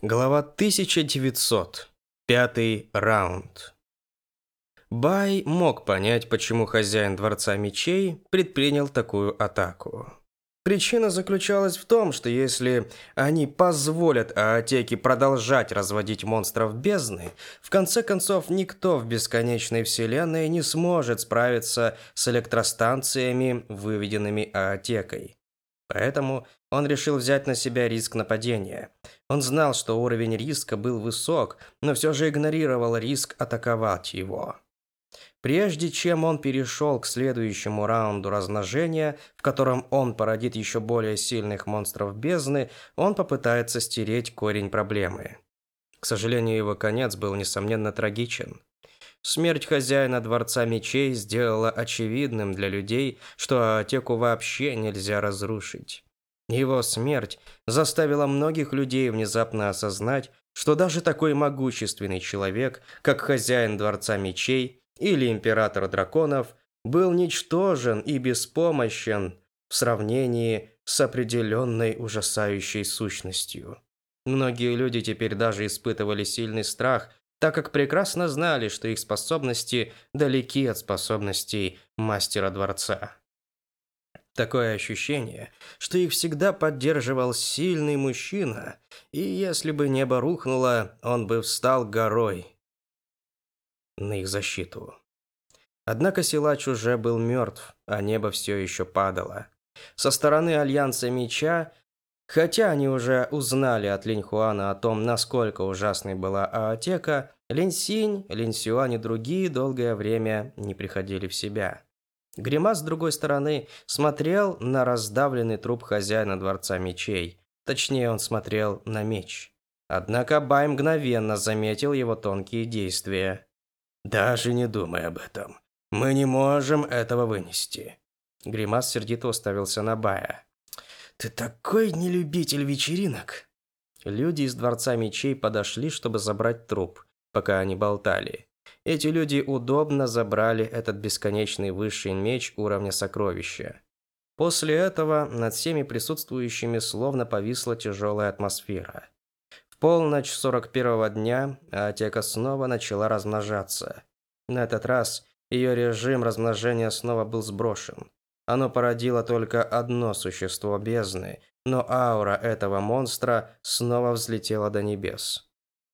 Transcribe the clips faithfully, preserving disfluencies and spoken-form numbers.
Глава тысяча девятьсот. Пятый раунд. Бай мог понять, почему хозяин Дворца Мечей предпринял такую атаку. Причина заключалась в том, что если они позволят Аотеке продолжать разводить монстров бездны, в конце концов никто в бесконечной вселенной не сможет справиться с электростанциями, выведенными Аотекой. Поэтому он решил взять на себя риск нападения. Он знал, что уровень риска был высок, но все же игнорировал риск атаковать его. Прежде чем он перешел к следующему раунду размножения, в котором он породит еще более сильных монстров бездны, он попытается стереть корень проблемы. К сожалению, его конец был, несомненно, трагичен. Смерть хозяина Дворца Мечей сделала очевидным для людей, что Аотеку вообще нельзя разрушить. Его смерть заставила многих людей внезапно осознать, что даже такой могущественный человек, как хозяин Дворца Мечей или Император Драконов, был ничтожен и беспомощен в сравнении с определенной ужасающей сущностью. Многие люди теперь даже испытывали сильный страх, так как прекрасно знали, что их способности далеки от способностей Мастера Дворца. Такое ощущение, что их всегда поддерживал сильный мужчина, и если бы небо рухнуло, он бы встал горой на их защиту. Однако силач уже был мертв, а небо все еще падало. Со стороны Альянса Меча, хотя они уже узнали от Линь Хуана о том, насколько ужасной была Аотека, Линь Синь, Линь Сюань и другие долгое время не приходили в себя. Гримас, с другой стороны, смотрел на раздавленный труп хозяина Дворца Мечей. Точнее, он смотрел на меч. Однако Бай мгновенно заметил его тонкие действия. «Даже не думай об этом. Мы не можем этого вынести». Гримас сердито уставился на Бая. «Ты такой нелюбитель вечеринок!» Люди из Дворца Мечей подошли, чтобы забрать труп, пока они болтали. Эти люди удобно забрали этот бесконечный высший меч уровня сокровища. После этого над всеми присутствующими словно повисла тяжелая атмосфера. В полночь сорок первого дня Аотека снова начала размножаться. На этот раз ее режим размножения снова был сброшен. Оно породило только одно существо бездны, но аура этого монстра снова взлетела до небес.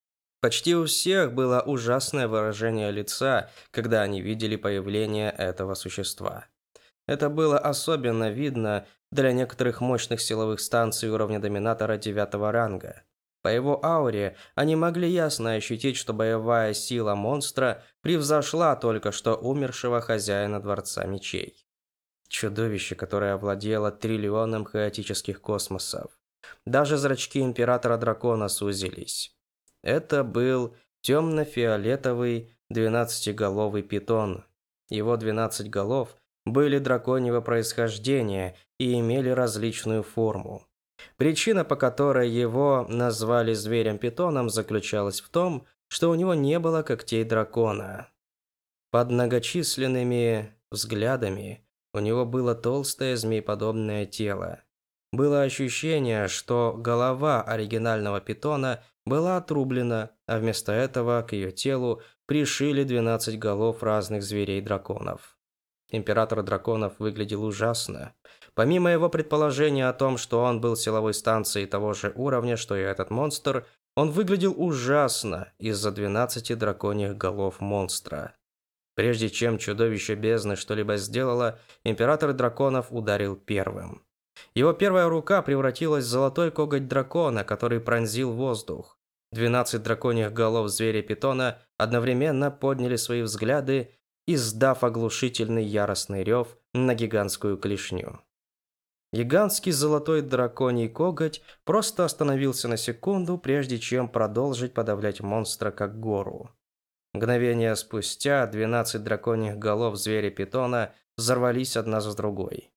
Почти у всех было ужасное выражение лица, когда они видели появление этого существа. Это было особенно видно для некоторых мощных силовых станций уровня Доминатора девятого ранга. По его ауре они могли ясно ощутить, что боевая сила монстра превзошла только что умершего хозяина Дворца Мечей. Чудовище, которое овладело триллионом хаотических космосов. Даже зрачки Императора Дракона сузились. Это был темно-фиолетовый двенадцатиголовый питон. Его двенадцать голов были драконьего происхождения и имели различную форму. Причина, по которой его назвали зверем-питоном, заключалась в том, что у него не было когтей дракона. Под многочисленными взглядами у него было толстое змееподобное тело. Было ощущение, что голова оригинального питона была отрублена, а вместо этого к ее телу пришили двенадцать голов разных зверей-драконов. Император драконов выглядел ужасно. Помимо его предположения о том, что он был силовой станцией того же уровня, что и этот монстр, он выглядел ужасно из-за двенадцати драконьих голов монстра. Прежде чем чудовище бездны что-либо сделало, Император драконов ударил первым. Его первая рука превратилась в золотой коготь дракона, который пронзил воздух. Двенадцать драконьих голов зверя-питона одновременно подняли свои взгляды, издав оглушительный яростный рев на гигантскую клешню. Гигантский золотой драконий коготь просто остановился на секунду, прежде чем продолжить подавлять монстра как гору. Мгновение спустя двенадцать драконьих голов зверя-питона взорвались одна за другой.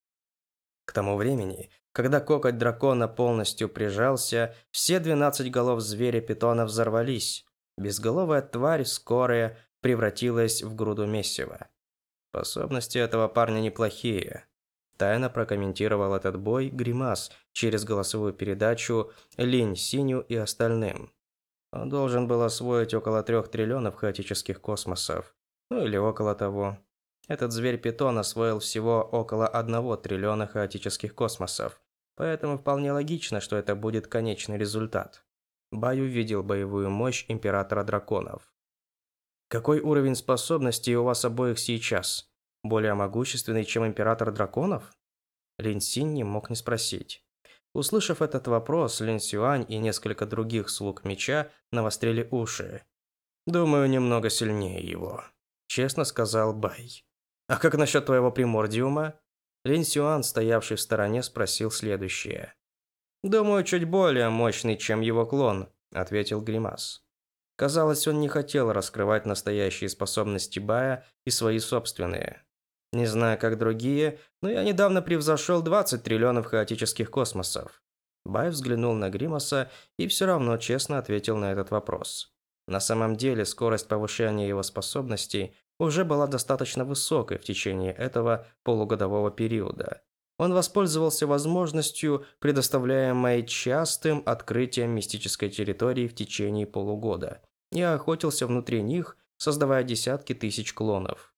К тому времени, когда коготь дракона полностью прижался, все двенадцать голов зверя-питона взорвались. Безголовая тварь вскоре превратилась в груду месива. Способности этого парня неплохие. Тайно прокомментировал этот бой Гримас через голосовую передачу Линь Синю и остальным. Он должен был освоить около трех триллионов хаотических космосов. Ну или около того. Этот зверь-питон освоил всего около одного триллиона хаотических космосов. Поэтому вполне логично, что это будет конечный результат. Бай увидел боевую мощь Императора Драконов. Какой уровень способностей у вас обоих сейчас? Более могущественный, чем Император Драконов? Лин Синь не мог не спросить. Услышав этот вопрос, Лин Сюань и несколько других слуг меча навострили уши. «Думаю, немного сильнее его», – честно сказал Бай. «А как насчет твоего примордиума?» Лин Сюань, стоявший в стороне, спросил следующее. «Думаю, чуть более мощный, чем его клон», – ответил Гримас. Казалось, он не хотел раскрывать настоящие способности Бая и свои собственные. «Не знаю, как другие, но я недавно превзошел двадцать триллионов хаотических космосов». Бай взглянул на Гримаса и все равно честно ответил на этот вопрос. На самом деле, скорость повышения его способностей уже была достаточно высокой в течение этого полугодового периода. Он воспользовался возможностью, предоставляемой частым открытием мистической территории в течение полугода, и охотился внутри них, создавая десятки тысяч клонов.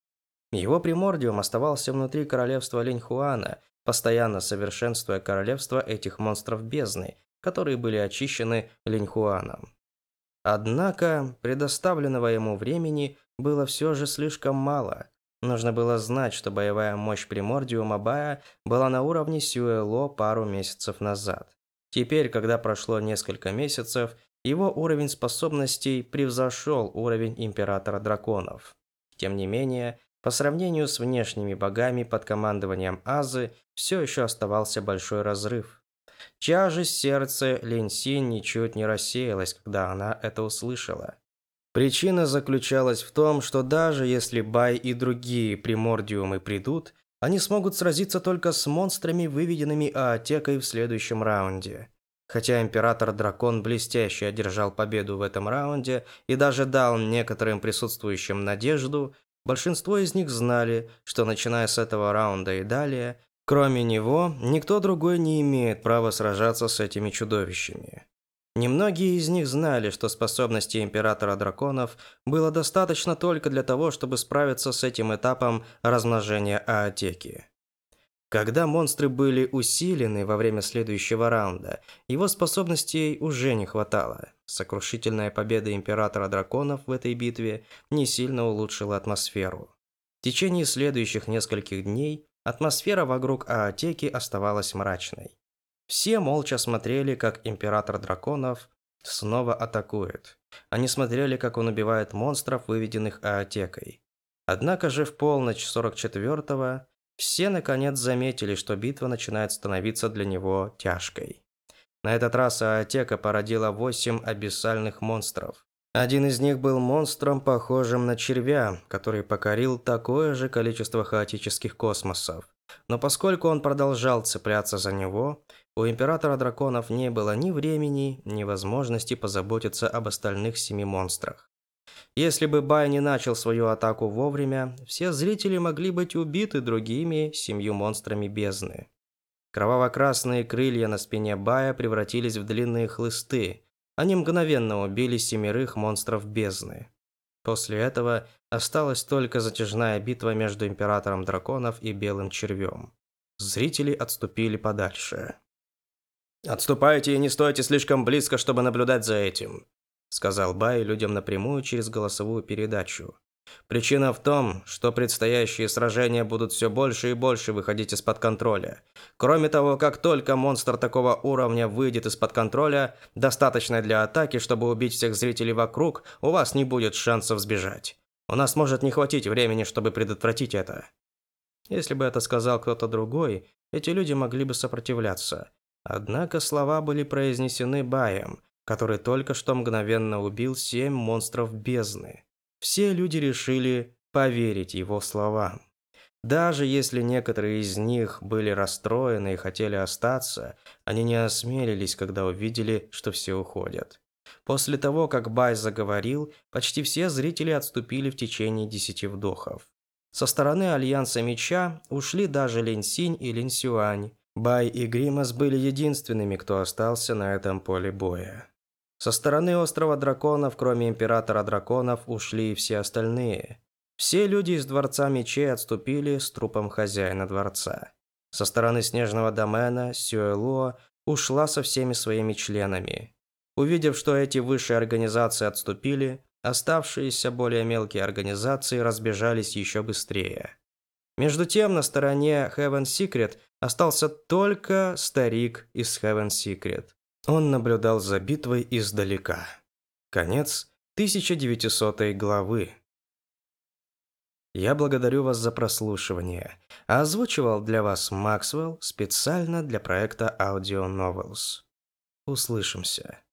Его примордиум оставался внутри королевства Линьхуана, постоянно совершенствуя королевство этих монстров бездны, которые были очищены Линьхуаном. Однако, предоставленного ему времени было все же слишком мало. Нужно было знать, что боевая мощь примордиума Бая была на уровне Сюэло пару месяцев назад. Теперь, когда прошло несколько месяцев, его уровень способностей превзошел уровень Императора Драконов. Тем не менее, по сравнению с внешними богами под командованием Азы, все еще оставался большой разрыв. Тяжесть сердца Лин Синь ничуть не рассеялась, когда она это услышала. Причина заключалась в том, что даже если Бай и другие примордиумы придут, они смогут сразиться только с монстрами, выведенными Аотекой в следующем раунде. Хотя Император-дракон блестяще одержал победу в этом раунде и даже дал некоторым присутствующим надежду, большинство из них знали, что начиная с этого раунда и далее, кроме него, никто другой не имеет права сражаться с этими чудовищами. Немногие из них знали, что способности Императора Драконов было достаточно только для того, чтобы справиться с этим этапом размножения Аотеки. Когда монстры были усилены во время следующего раунда, его способностей уже не хватало. Сокрушительная победа Императора Драконов в этой битве не сильно улучшила атмосферу. В течение следующих нескольких дней атмосфера вокруг Аотеки оставалась мрачной. Все молча смотрели, как Император Драконов снова атакует. Они смотрели, как он убивает монстров, выведенных Аотекой. Однако же в полночь сорок четвёртого все наконец заметили, что битва начинает становиться для него тяжкой. На этот раз Аотека породила восемь абиссальных монстров. Один из них был монстром, похожим на червя, который покорил такое же количество хаотических космосов. Но поскольку он продолжал цепляться за него, у Императора Драконов не было ни времени, ни возможности позаботиться об остальных семи монстрах. Если бы Бай не начал свою атаку вовремя, все зрители могли быть убиты другими семью монстрами бездны. Кроваво-красные крылья на спине Бая превратились в длинные хлысты. Они мгновенно убили семерых монстров бездны. После этого осталась только затяжная битва между Императором Драконов и Белым Червем. Зрители отступили подальше. «Отступайте и не стойте слишком близко, чтобы наблюдать за этим», сказал Бай людям напрямую через голосовую передачу. «Причина в том, что предстоящие сражения будут все больше и больше выходить из-под контроля. Кроме того, как только монстр такого уровня выйдет из-под контроля, достаточно для атаки, чтобы убить всех зрителей вокруг, у вас не будет шансов сбежать. У нас может не хватить времени, чтобы предотвратить это». Если бы это сказал кто-то другой, эти люди могли бы сопротивляться. Однако слова были произнесены Баем, который только что мгновенно убил семь монстров бездны. Все люди решили поверить его словам. Даже если некоторые из них были расстроены и хотели остаться, они не осмелились, когда увидели, что все уходят. После того, как Бай заговорил, почти все зрители отступили в течение десяти вдохов. Со стороны Альянса Меча ушли даже Лин Синь и Лин Сюань. Бай и Гримас были единственными, кто остался на этом поле боя. Со стороны острова драконов, кроме Императора драконов, ушли и все остальные. Все люди из Дворца Мечей отступили с трупом хозяина дворца. Со стороны Снежного домена Сюэлуо ушла со всеми своими членами. Увидев, что эти высшие организации отступили, оставшиеся более мелкие организации разбежались еще быстрее. Между тем, на стороне Heaven Secret остался только старик из Heaven Secret. Он наблюдал за битвой издалека. Конец тысяча девятисотой главы. Я благодарю вас за прослушивание. А озвучивал для вас Максвелл специально для проекта Audio Novels. Услышимся.